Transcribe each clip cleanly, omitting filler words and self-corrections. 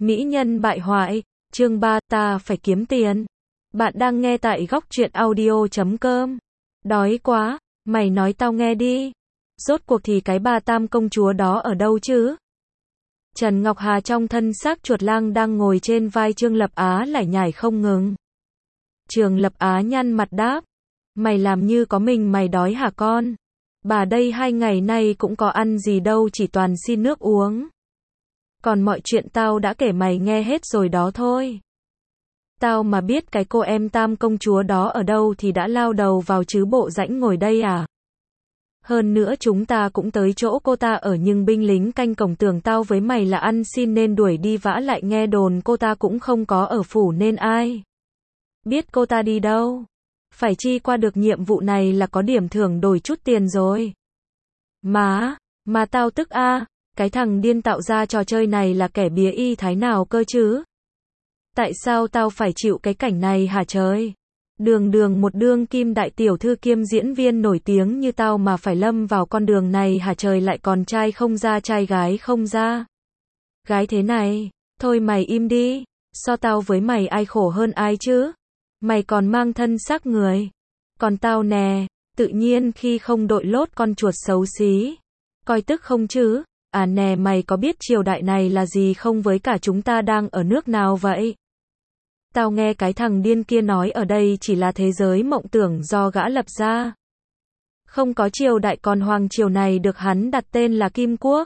Mỹ nhân bại hoại, chương 3, ta phải kiếm tiền. Bạn đang nghe tại góc truyện audio.com. Đói quá, mày nói tao nghe đi. Rốt cuộc thì cái bà Tam công chúa đó ở đâu chứ? Trần Ngọc Hà trong thân xác chuột lang đang ngồi trên vai Trương Lập Á lải nhải không ngừng. Trương Lập Á nhăn mặt đáp. Mày làm như có mình mày đói hả con? Bà đây 2 ngày nay cũng có ăn gì đâu, chỉ toàn xin nước uống. Còn mọi chuyện tao đã kể mày nghe hết rồi đó thôi. Tao mà biết cái cô em Tam công chúa đó ở đâu thì đã lao đầu vào chứ bộ rãnh ngồi đây à. Hơn nữa chúng ta cũng tới chỗ cô ta ở nhưng binh lính canh cổng tưởng tao với mày là ăn xin nên đuổi đi, vã lại nghe đồn cô ta cũng không có ở phủ nên ai biết cô ta đi đâu. Phải chi qua được nhiệm vụ này là có điểm thưởng đổi chút tiền rồi. Mà tao tức a. Cái thằng điên tạo ra trò chơi này là kẻ bía y thái nào cơ chứ? Tại sao tao phải chịu cái cảnh này hả trời? Đường một đương kim đại tiểu thư kiêm diễn viên nổi tiếng như tao mà phải lâm vào con đường này hả trời, lại còn trai không ra trai gái không ra. Gái thế này, thôi mày im đi, so tao với mày ai khổ hơn ai chứ? Mày còn mang thân xác người. Còn tao nè, tự nhiên khi không đội lốt con chuột xấu xí. Coi tức không chứ? À nè, mày có biết triều đại này là gì không, với cả chúng ta đang ở nước nào vậy? Tao nghe cái thằng điên kia nói ở đây chỉ là thế giới mộng tưởng do gã lập ra. Không có triều đại, còn hoàng triều này được hắn đặt tên là Kim Quốc.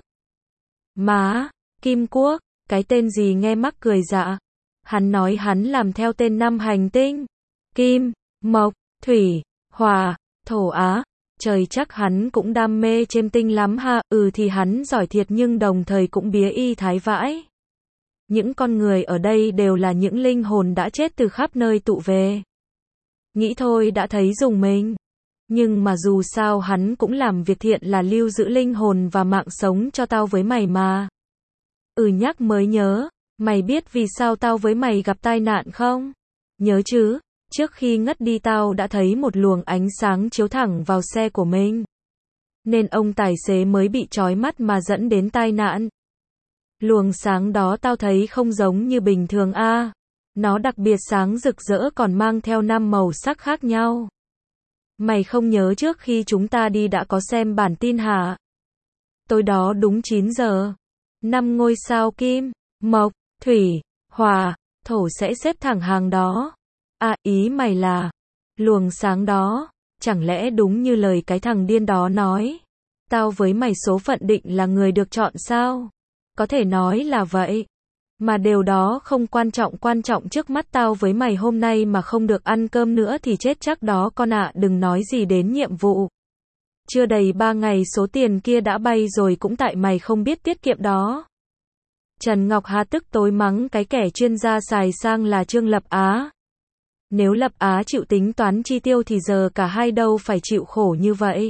Kim Quốc, cái tên gì nghe mắc cười dạ. Hắn nói hắn làm theo tên 5 hành tinh. Kim, Mộc, Thủy, Hỏa, Thổ Á. Trời, chắc hắn cũng đam mê chêm tinh lắm ha. Thì hắn giỏi thiệt nhưng đồng thời cũng bía y thái vãi. Những con người ở đây đều là những linh hồn đã chết từ khắp nơi tụ về. Nghĩ thôi đã thấy rùng mình. Nhưng mà dù sao hắn cũng làm việc thiện là lưu giữ linh hồn và mạng sống cho tao với mày mà. Nhắc mới nhớ, mày biết vì sao tao với mày gặp tai nạn không? Nhớ chứ? Trước khi ngất đi tao đã thấy một luồng ánh sáng chiếu thẳng vào xe của mình. Nên ông tài xế mới bị chói mắt mà dẫn đến tai nạn. Luồng sáng đó tao thấy không giống như bình thường a. Nó đặc biệt sáng rực rỡ còn mang theo 5 màu sắc khác nhau. Mày không nhớ trước khi chúng ta đi đã có xem bản tin hả? Tối đó đúng 9 giờ. 5 ngôi sao Kim, Mộc, Thủy, Hỏa, Thổ sẽ xếp thẳng hàng đó. Ý mày là luồng sáng đó, chẳng lẽ đúng như lời cái thằng điên đó nói? Tao với mày số phận định là người được chọn sao? Có thể nói là vậy. Mà điều đó không quan trọng trước mắt tao với mày hôm nay mà không được ăn cơm nữa thì chết chắc đó con ạ. Đừng nói gì đến nhiệm vụ. Chưa đầy 3 ngày số tiền kia đã bay rồi, cũng tại mày không biết tiết kiệm đó. Trần Ngọc Hà tức tối mắng cái kẻ chuyên gia xài sang là Trương Lập Á. Nếu Lập Á chịu tính toán chi tiêu thì giờ cả hai đâu phải chịu khổ như vậy.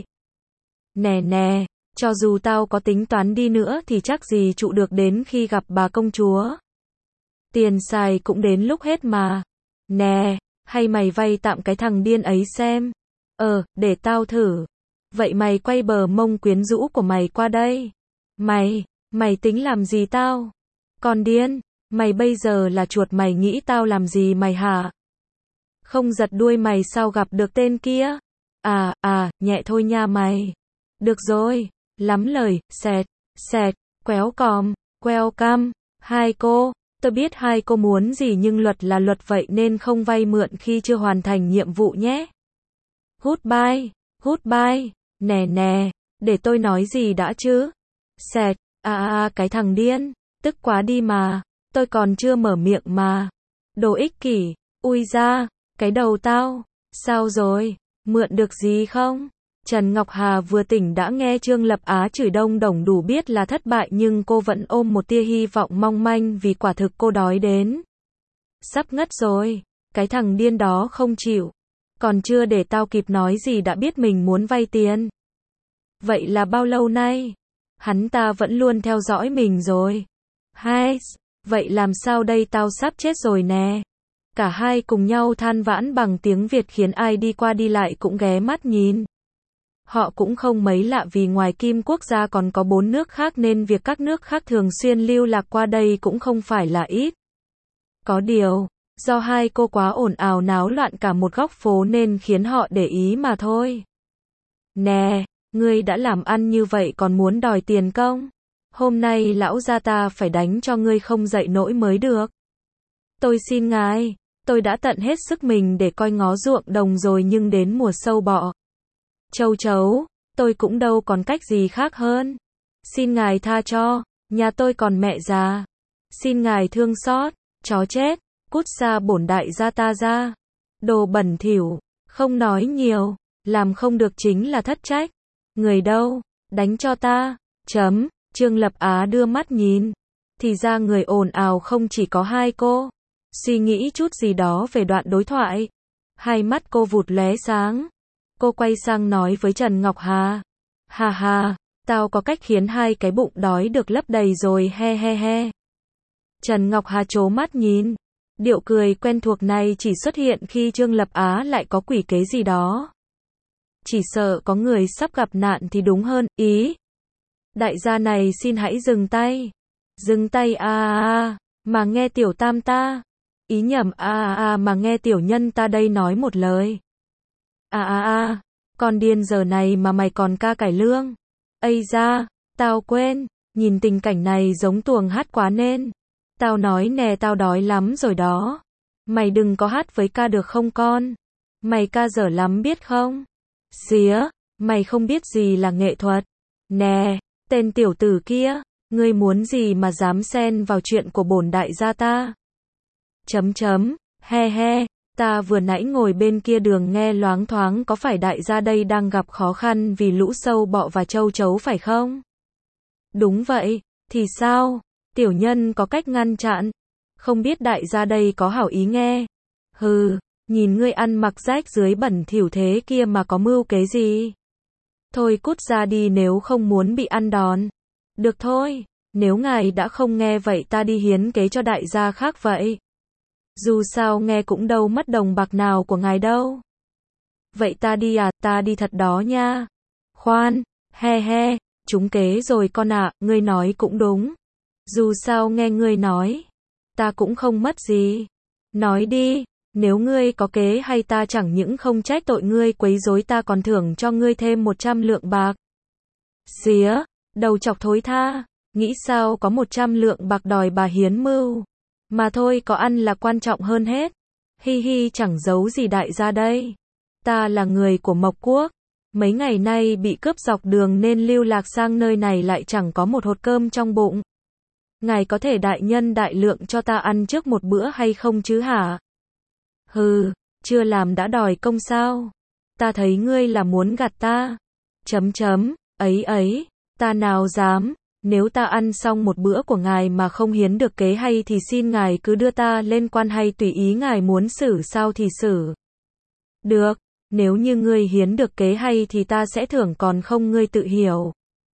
Nè, cho dù tao có tính toán đi nữa thì chắc gì trụ được đến khi gặp bà công chúa. Tiền xài cũng đến lúc hết mà. Nè, hay mày vay tạm cái thằng điên ấy xem. Để tao thử. Vậy mày quay bờ mông quyến rũ của mày qua đây. Mày tính làm gì tao? Con điên, mày bây giờ là chuột, mày nghĩ tao làm gì mày hả? Không giật đuôi mày sao gặp được tên kia? Nhẹ thôi nha mày. Được rồi, lắm lời, xẹt, quéo còm, welcome, hai cô. Tôi biết hai cô muốn gì nhưng luật là luật vậy nên không vay mượn khi chưa hoàn thành nhiệm vụ nhé. Goodbye, nè, để tôi nói gì đã chứ. Xẹt, cái thằng điên, tức quá đi mà, tôi còn chưa mở miệng mà. Đồ ích kỷ, ui ra, cái đầu tao, sao rồi, mượn được gì không? Trần Ngọc Hà vừa tỉnh đã nghe Trương Lập Á chửi đông đồng đủ biết là thất bại nhưng cô vẫn ôm một tia hy vọng mong manh vì quả thực cô đói đến sắp ngất rồi. Cái thằng điên đó không chịu. Còn chưa để tao kịp nói gì đã biết mình muốn vay tiền. Vậy là bao lâu nay? Hắn ta vẫn luôn theo dõi mình rồi. Vậy làm sao đây, tao sắp chết rồi nè. Cả hai cùng nhau than vãn bằng tiếng Việt khiến ai đi qua đi lại cũng ghé mắt nhìn. Họ cũng không mấy lạ vì ngoài Kim quốc gia còn có 4 nước khác nên việc các nước khác thường xuyên lưu lạc qua đây cũng không phải là ít. Có điều, do hai cô quá ồn ào náo loạn cả một góc phố nên khiến họ để ý mà thôi. Nè, ngươi đã làm ăn như vậy còn muốn đòi tiền công? Hôm nay lão gia ta phải đánh cho ngươi không dậy nổi mới được. Tôi xin ngài, tôi đã tận hết sức mình để coi ngó ruộng đồng rồi nhưng đến mùa sâu bọ châu chấu, tôi cũng đâu còn cách gì khác hơn. Xin ngài tha cho, nhà tôi còn mẹ già. Xin ngài thương xót, chó chết, cút xa bổn đại gia ta ra. Đồ bẩn thỉu, không nói nhiều, làm không được chính là thất trách. Người đâu, đánh cho ta. Trương Lập Á đưa mắt nhìn. Thì ra người ồn ào không chỉ có hai cô. Suy nghĩ chút gì đó về đoạn đối thoại. Hai mắt cô vụt lóe sáng. Cô quay sang nói với Trần Ngọc Hà. Hà hà, tao có cách khiến hai cái bụng đói được lấp đầy rồi he he he. Trần Ngọc Hà trố mắt nhìn. Điệu cười quen thuộc này chỉ xuất hiện khi Trương Lập Á lại có quỷ kế gì đó. Chỉ sợ có người sắp gặp nạn thì đúng hơn, ý. Đại gia này xin hãy dừng tay. Dừng tay mà nghe tiểu tam ta. Ý nhầm mà nghe tiểu nhân ta đây nói một lời. Con điên giờ này mà mày còn ca cải lương. Ây da, tao quên, nhìn tình cảnh này giống tuồng hát quá nên. Tao nói nè tao đói lắm rồi đó. Mày đừng có hát với ca được không con? Mày ca dở lắm biết không? Xía, mày không biết gì là nghệ thuật. Nè, tên tiểu tử kia, ngươi muốn gì mà dám xen vào chuyện của bổn đại gia ta? He he, ta vừa nãy ngồi bên kia đường nghe loáng thoáng có phải đại gia đây đang gặp khó khăn vì lũ sâu bọ và châu chấu phải không? Đúng vậy, thì sao? Tiểu nhân có cách ngăn chặn. Không biết đại gia đây có hảo ý nghe. Hừ, nhìn ngươi ăn mặc rách dưới bẩn thỉu thế kia mà có mưu kế gì? Thôi cút ra đi nếu không muốn bị ăn đòn. Được thôi, nếu ngài đã không nghe vậy ta đi hiến kế cho đại gia khác vậy. Dù sao nghe cũng đâu mất đồng bạc nào của ngài đâu. Vậy ta đi à, ta đi thật đó nha. Khoan, he he, trúng kế rồi con ạ, ngươi nói cũng đúng. Dù sao nghe ngươi nói, ta cũng không mất gì. Nói đi, nếu ngươi có kế hay ta chẳng những không trách tội ngươi quấy rối ta còn thưởng cho ngươi thêm 100 lượng bạc. Xía, đầu chọc thối tha, nghĩ sao có 100 lượng bạc đòi bà hiến mưu. Mà thôi có ăn là quan trọng hơn hết. Hi hi chẳng giấu gì đại gia đây. Ta là người của Mộc Quốc. Mấy ngày nay bị cướp dọc đường nên lưu lạc sang nơi này lại chẳng có một hột cơm trong bụng. Ngài có thể đại nhân đại lượng cho ta ăn trước một bữa hay không chứ hả? Hừ, chưa làm đã đòi công sao? Ta thấy ngươi là muốn gạt ta. Ấy, ta nào dám, nếu ta ăn xong một bữa của ngài mà không hiến được kế hay thì xin ngài cứ đưa ta lên quan hay tùy ý ngài muốn xử sao thì xử. Được, nếu như ngươi hiến được kế hay thì ta sẽ thưởng còn không ngươi tự hiểu.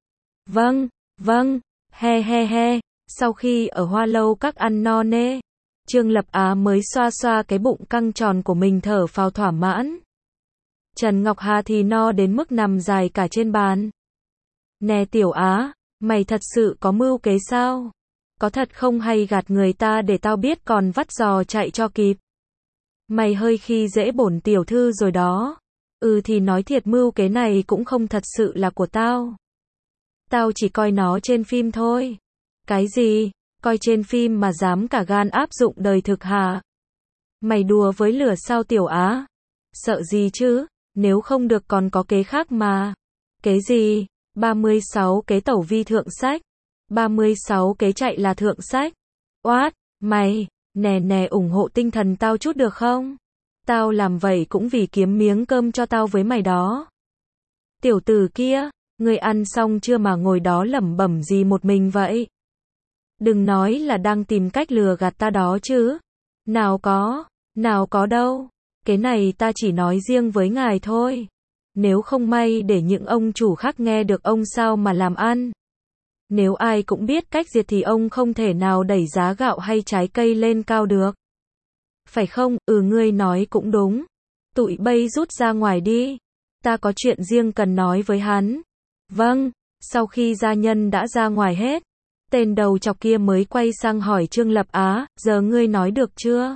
Vâng, he. Sau khi ở Hoa Lâu các ăn no nê, Trương Lập Á mới xoa xoa cái bụng căng tròn của mình thở phào thỏa mãn. Trần Ngọc Hà thì no đến mức nằm dài cả trên bàn. Nè tiểu Á, mày thật sự có mưu kế sao? Có thật không hay gạt người ta để tao biết còn vắt giò chạy cho kịp? Mày hơi khi dễ bổn tiểu thư rồi đó. Thì nói thiệt mưu kế này cũng không thật sự là của tao. Tao chỉ coi nó trên phim thôi. Cái gì? Coi trên phim mà dám cả gan áp dụng đời thực hả? Mày đùa với lửa sao tiểu Á? Sợ gì chứ? Nếu không được còn có kế khác mà. Kế gì? 36 kế tẩu vi thượng sách. 36 kế chạy là thượng sách. Oát, mày, nè ủng hộ tinh thần tao chút được không? Tao làm vậy cũng vì kiếm miếng cơm cho tao với mày đó. Tiểu tử kia, ngươi ăn xong chưa mà ngồi đó lẩm bẩm gì một mình vậy? Đừng nói là đang tìm cách lừa gạt ta đó chứ. Nào có đâu. Cái này ta chỉ nói riêng với ngài thôi. Nếu không may để những ông chủ khác nghe được ông sao mà làm ăn. Nếu ai cũng biết cách diệt thì ông không thể nào đẩy giá gạo hay trái cây lên cao được. Phải không? Ngươi nói cũng đúng. Tụi bay rút ra ngoài đi. Ta có chuyện riêng cần nói với hắn. Vâng, sau khi gia nhân đã ra ngoài hết, tên đầu chọc kia mới quay sang hỏi Trương Lập Á, giờ ngươi nói được chưa?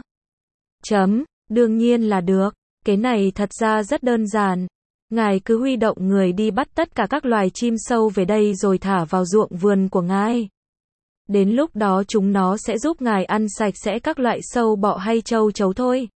Đương nhiên là được, cái này thật ra rất đơn giản. Ngài cứ huy động người đi bắt tất cả các loài chim sâu về đây rồi thả vào ruộng vườn của ngài. Đến lúc đó chúng nó sẽ giúp ngài ăn sạch sẽ các loại sâu bọ hay trâu chấu thôi,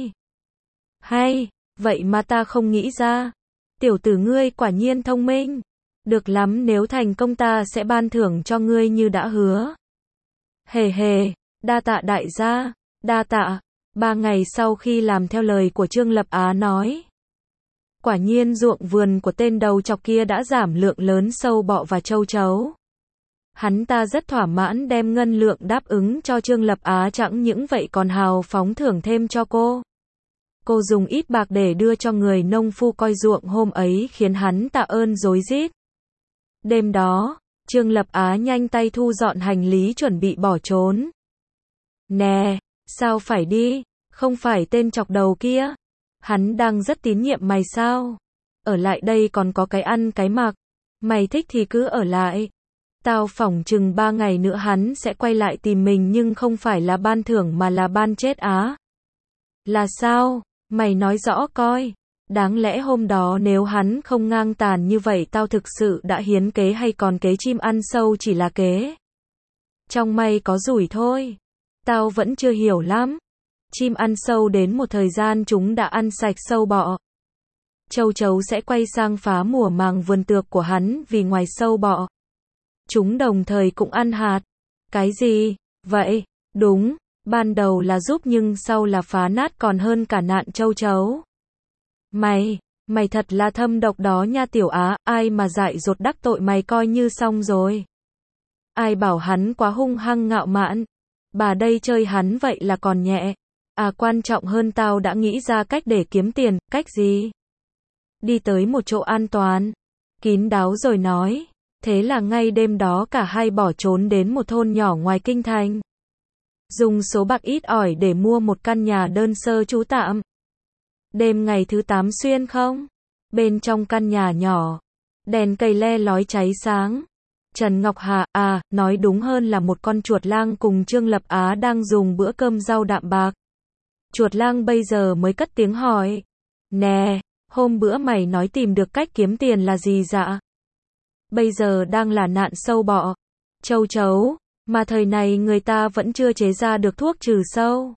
hay, vậy mà ta không nghĩ ra. Tiểu tử ngươi quả nhiên thông minh. Được lắm, nếu thành công ta sẽ ban thưởng cho ngươi như đã hứa. Hề hề, đa tạ đại gia, đa tạ. 3 ngày sau khi làm theo lời của Trương Lập Á nói, quả nhiên ruộng vườn của tên đầu chọc kia đã giảm lượng lớn sâu bọ và trâu chấu. Hắn ta rất thỏa mãn đem ngân lượng đáp ứng cho Trương Lập Á, chẳng những vậy còn hào phóng thưởng thêm cho cô. Cô dùng ít bạc để đưa cho người nông phu coi ruộng hôm ấy khiến hắn tạ ơn rối rít. Đêm đó, Trương Lập Á nhanh tay thu dọn hành lý chuẩn bị bỏ trốn. Nè, sao phải đi, không phải tên chọc đầu kia. Hắn đang rất tín nhiệm mày sao? Ở lại đây còn có cái ăn cái mặc. Mày thích thì cứ ở lại. Tao phỏng chừng 3 ngày nữa hắn sẽ quay lại tìm mình, nhưng không phải là ban thưởng mà là ban chết á. Là sao? Mày nói rõ coi. Đáng lẽ hôm đó nếu hắn không ngang tàn như vậy tao thực sự đã hiến kế, hay còn kế chim ăn sâu chỉ là kế trong may có rủi thôi. Tao vẫn chưa hiểu lắm. Chim ăn sâu đến một thời gian chúng đã ăn sạch sâu bọ. Châu chấu sẽ quay sang phá mùa màng vườn tược của hắn, vì ngoài sâu bọ, chúng đồng thời cũng ăn hạt. Cái gì? Vậy? Đúng, ban đầu là giúp nhưng sau là phá nát còn hơn cả nạn châu chấu. Mày thật là thâm độc đó nha Tiểu Á, ai mà dại dột đắc tội mày coi như xong rồi. Ai bảo hắn quá hung hăng ngạo mạn. Bà đây chơi hắn vậy là còn nhẹ. À, quan trọng hơn tao đã nghĩ ra cách để kiếm tiền. Cách gì? Đi tới một chỗ an toàn, kín đáo rồi nói. Thế là ngay đêm đó cả hai bỏ trốn đến một thôn nhỏ ngoài kinh thành. Dùng số bạc ít ỏi để mua một căn nhà đơn sơ trú tạm. Đêm ngày thứ 8 xuyên không? Bên trong căn nhà nhỏ, đèn cây le lói cháy sáng. Trần Ngọc Hà, nói đúng hơn là một con chuột lang cùng Trương Lập Á đang dùng bữa cơm rau đạm bạc. Chuột lang bây giờ mới cất tiếng hỏi. Nè, hôm bữa mày nói tìm được cách kiếm tiền là gì dạ? Bây giờ đang là nạn sâu bọ, châu chấu, mà thời này người ta vẫn chưa chế ra được thuốc trừ sâu.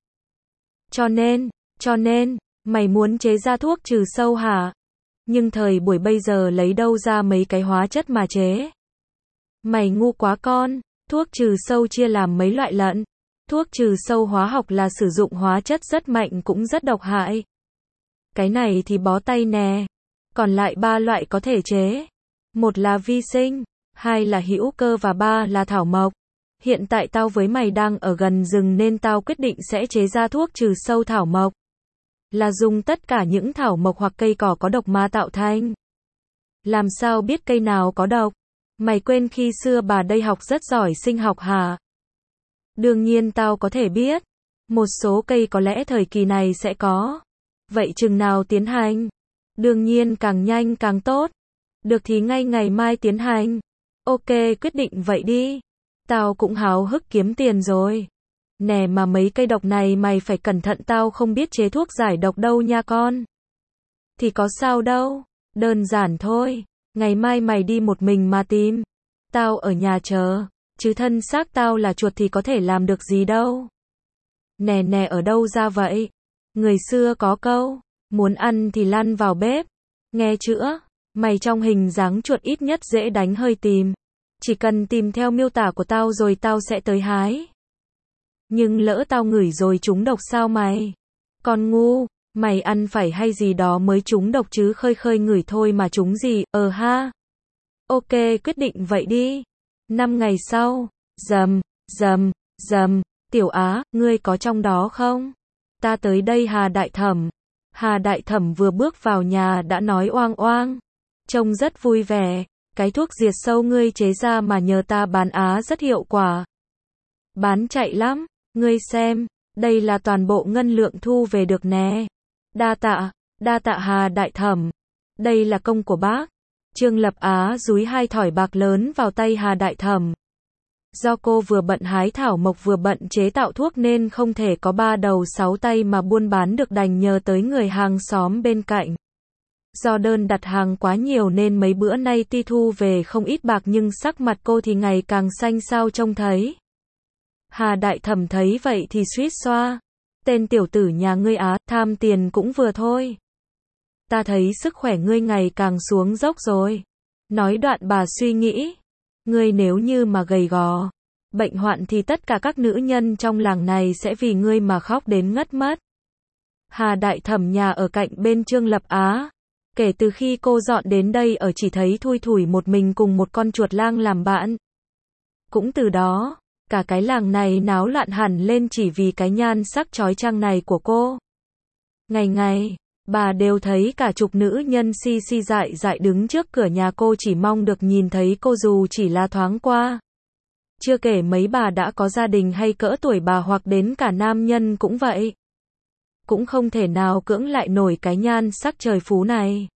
Cho nên, mày muốn chế ra thuốc trừ sâu hả? Nhưng thời buổi bây giờ lấy đâu ra mấy cái hóa chất mà chế? Mày ngu quá con, thuốc trừ sâu chia làm mấy loại lận. Thuốc trừ sâu hóa học là sử dụng hóa chất rất mạnh cũng rất độc hại. Cái này thì bó tay nè. Còn lại 3 loại có thể chế. 1 là vi sinh, 2 là hữu cơ và 3 là thảo mộc. Hiện tại tao với mày đang ở gần rừng nên tao quyết định sẽ chế ra thuốc trừ sâu thảo mộc. Là dùng tất cả những thảo mộc hoặc cây cỏ có độc mà tạo thành. Làm sao biết cây nào có độc? Mày quên khi xưa bà đây học rất giỏi sinh học hả? Đương nhiên tao có thể biết. Một số cây có lẽ thời kỳ này sẽ có. Vậy chừng nào tiến hành? Đương nhiên càng nhanh càng tốt. Được thì ngay ngày mai tiến hành. Ok, quyết định vậy đi. Tao cũng háo hức kiếm tiền rồi. Nè mà mấy cây độc này mày phải cẩn thận, tao không biết chế thuốc giải độc đâu nha con. Thì có sao đâu, đơn giản thôi. Ngày mai mày đi một mình mà tìm. Tao ở nhà chờ, chứ thân xác tao là chuột thì có thể làm được gì đâu. Nè ở đâu ra vậy? Người xưa có câu, muốn ăn thì lăn vào bếp. Nghe chữa, mày trong hình dáng chuột ít nhất dễ đánh hơi tìm. Chỉ cần tìm theo miêu tả của tao rồi tao sẽ tới hái. Nhưng lỡ tao ngửi rồi trúng độc sao mày? Con ngu, mày ăn phải hay gì đó mới trúng độc chứ khơi ngửi thôi mà trúng gì, ha. Ok, quyết định vậy đi. 5 ngày sau, rầm, Tiểu Á, ngươi có trong đó không? Ta tới đây Hà Đại Thẩm. Hà Đại Thẩm vừa bước vào nhà đã nói oang oang. Trông rất vui vẻ. Cái thuốc diệt sâu ngươi chế ra mà nhờ ta bán á rất hiệu quả. Bán chạy lắm, ngươi xem, đây là toàn bộ ngân lượng thu về được nè. Đa tạ Hà Đại Thẩm. Đây là công của bác. Trương Lập Á dúi 2 thỏi bạc lớn vào tay Hà Đại Thẩm. Do cô vừa bận hái thảo mộc vừa bận chế tạo thuốc nên không thể có 3 đầu 6 tay mà buôn bán được, đành nhờ tới người hàng xóm bên cạnh. Do đơn đặt hàng quá nhiều nên mấy bữa nay tuy thu về không ít bạc nhưng sắc mặt cô thì ngày càng xanh xao trông thấy. Hà Đại Thẩm thấy vậy thì suýt xoa. Tên tiểu tử nhà ngươi á, tham tiền cũng vừa thôi. Ta thấy sức khỏe ngươi ngày càng xuống dốc rồi. Nói đoạn bà suy nghĩ. Ngươi nếu như mà gầy gò, bệnh hoạn thì tất cả các nữ nhân trong làng này sẽ vì ngươi mà khóc đến ngất mất. Hà Đại Thẩm nhà ở cạnh bên Trương Lập Á. Kể từ khi cô dọn đến đây ở chỉ thấy thui thủi một mình cùng một con chuột lang làm bạn. Cũng từ đó, cả cái làng này náo loạn hẳn lên chỉ vì cái nhan sắc chói chang này của cô. Ngày ngày, bà đều thấy cả chục nữ nhân si dại dại đứng trước cửa nhà cô chỉ mong được nhìn thấy cô dù chỉ là thoáng qua. Chưa kể mấy bà đã có gia đình hay cỡ tuổi bà hoặc đến cả nam nhân cũng vậy. Cũng không thể nào cưỡng lại nổi cái nhan sắc trời phú này.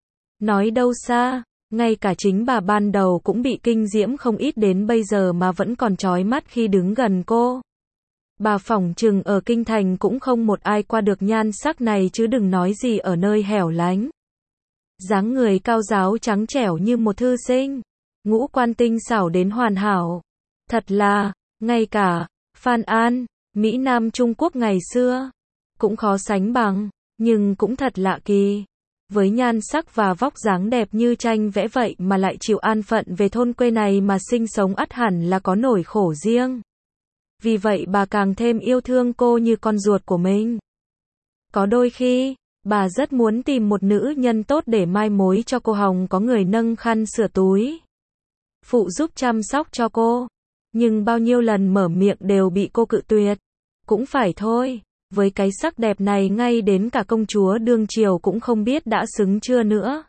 Nói đâu xa, ngay cả chính bà ban đầu cũng bị kinh diễm không ít đến bây giờ mà vẫn còn chói mắt khi đứng gần cô. Bà phỏng chừng ở kinh thành cũng không một ai qua được nhan sắc này chứ đừng nói gì ở nơi hẻo lánh. Dáng người cao ráo trắng trẻo như một thư sinh, ngũ quan tinh xảo đến hoàn hảo. Thật là, ngay cả Phan An, Mỹ Nam Trung Quốc ngày xưa cũng khó sánh bằng, nhưng cũng thật lạ kỳ. Với nhan sắc và vóc dáng đẹp như tranh vẽ vậy mà lại chịu an phận về thôn quê này mà sinh sống ắt hẳn là có nỗi khổ riêng. Vì vậy bà càng thêm yêu thương cô như con ruột của mình. Có đôi khi, bà rất muốn tìm một nữ nhân tốt để mai mối cho cô Hồng có người nâng khăn sửa túi, phụ giúp chăm sóc cho cô. Nhưng bao nhiêu lần mở miệng đều bị cô cự tuyệt. Cũng phải thôi, với cái sắc đẹp này ngay đến cả công chúa đương triều cũng không biết đã xứng chưa nữa.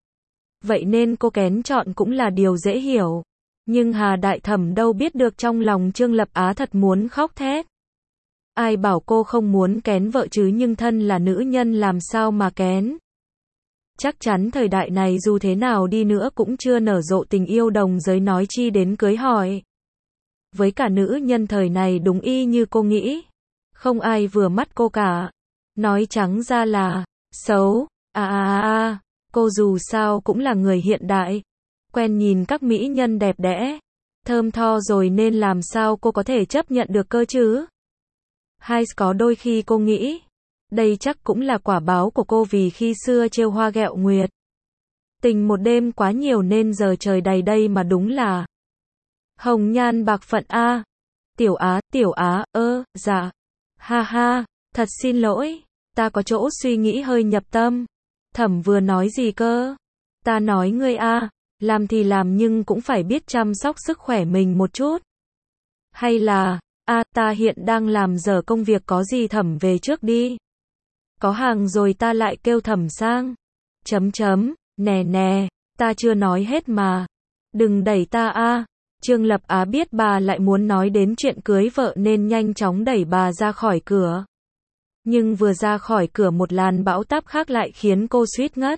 Vậy nên cô kén chọn cũng là điều dễ hiểu. Nhưng Hà Đại Thẩm đâu biết được trong lòng Trương Lập Á thật muốn khóc thét. Ai bảo cô không muốn kén vợ chứ, nhưng thân là nữ nhân làm sao mà kén. Chắc chắn thời đại này dù thế nào đi nữa cũng chưa nở rộ tình yêu đồng giới nói chi đến cưới hỏi. Với cả nữ nhân thời này đúng y như cô nghĩ. Không ai vừa mắt cô cả. Nói trắng ra là xấu. Cô dù sao cũng là người hiện đại. Quen nhìn các mỹ nhân đẹp đẽ, thơm tho rồi nên làm sao cô có thể chấp nhận được cơ chứ? Hay có đôi khi cô nghĩ, đây chắc cũng là quả báo của cô vì khi xưa trêu hoa ghẹo nguyệt. Tình một đêm quá nhiều nên giờ trời đầy đây mà đúng là hồng nhan bạc phận a. Tiểu Á, dạ. Ha ha, thật xin lỗi, ta có chỗ suy nghĩ hơi nhập tâm. Thẩm vừa nói gì cơ? Ta nói ngươi a, làm thì làm nhưng cũng phải biết chăm sóc sức khỏe mình một chút. Hay là, ta hiện đang làm dở công việc có gì Thẩm về trước đi. Có hàng rồi ta lại kêu Thẩm sang. Nè, ta chưa nói hết mà. Đừng đẩy ta a. Trương Lập Á biết bà lại muốn nói đến chuyện cưới vợ nên nhanh chóng đẩy bà ra khỏi cửa. Nhưng vừa ra khỏi cửa một làn bão táp khác lại khiến cô suýt ngất.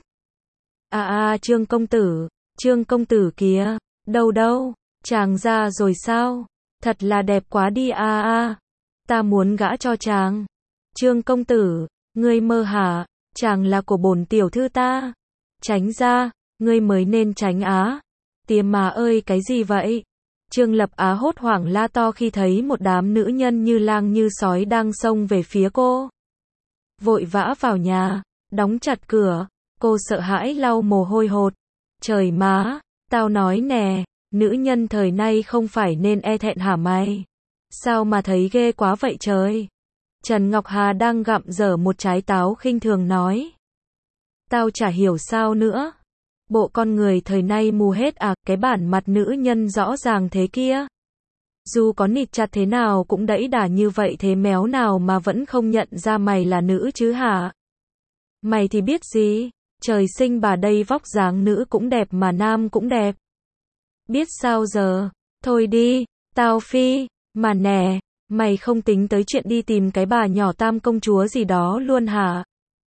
Trương công tử kìa, đâu, chàng ra rồi sao? Thật là đẹp quá đi ta muốn gả cho chàng. Trương công tử, ngươi mơ hả? Chàng là của bổn tiểu thư ta. Tránh ra, ngươi mới nên tránh á. Tiềm mà ơi cái gì vậy? Trương Lập Á hốt hoảng la to khi thấy một đám nữ nhân như lang như sói đang xông về phía cô. Vội vã vào nhà, đóng chặt cửa, cô sợ hãi lau mồ hôi hột. Trời má, tao nói nè, nữ nhân thời nay không phải nên e thẹn hả mày? Sao mà thấy ghê quá vậy trời? Trần Ngọc Hà đang gặm dở một trái táo khinh thường nói. Tao chả hiểu sao nữa. Bộ con người thời nay mù hết à, cái bản mặt nữ nhân rõ ràng thế kia. Dù có nịt chặt thế nào cũng đẫy đà như vậy thế méo nào mà vẫn không nhận ra mày là nữ chứ hả? Mày thì biết gì? Trời sinh bà đây vóc dáng nữ cũng đẹp mà nam cũng đẹp. Biết sao giờ? Thôi đi, tao phi, mà nè, mày không tính tới chuyện đi tìm cái bà nhỏ Tam công chúa gì đó luôn hả?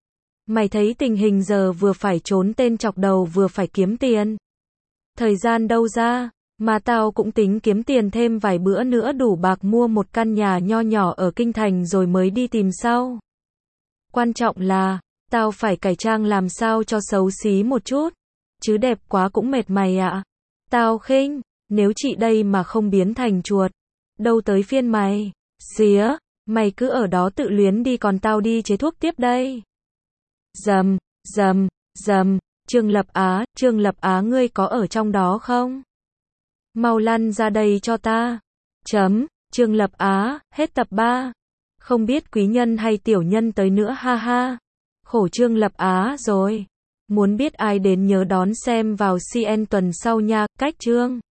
Mày thấy tình hình giờ vừa phải trốn tên chọc đầu vừa phải kiếm tiền. Thời gian đâu ra, mà tao cũng tính kiếm tiền thêm vài bữa nữa đủ bạc mua một căn nhà nho nhỏ ở kinh thành rồi mới đi tìm sau. Quan trọng là, tao phải cải trang làm sao cho xấu xí một chút, chứ đẹp quá cũng mệt mày ạ. Tao khinh, nếu chị đây mà không biến thành chuột, đâu tới phiên mày. Xía, mày cứ ở đó tự luyến đi còn tao đi chế thuốc tiếp đây. Rầm, rầm, rầm, Trương Lập Á ngươi có ở trong đó không? Mau lăn ra đây cho ta. Trương Lập Á, hết tập 3. Không biết quý nhân hay tiểu nhân tới nữa ha ha. Khổ Trương Lập Á rồi. Muốn biết ai đến nhớ đón xem vào CN tuần sau nha, cách Trương.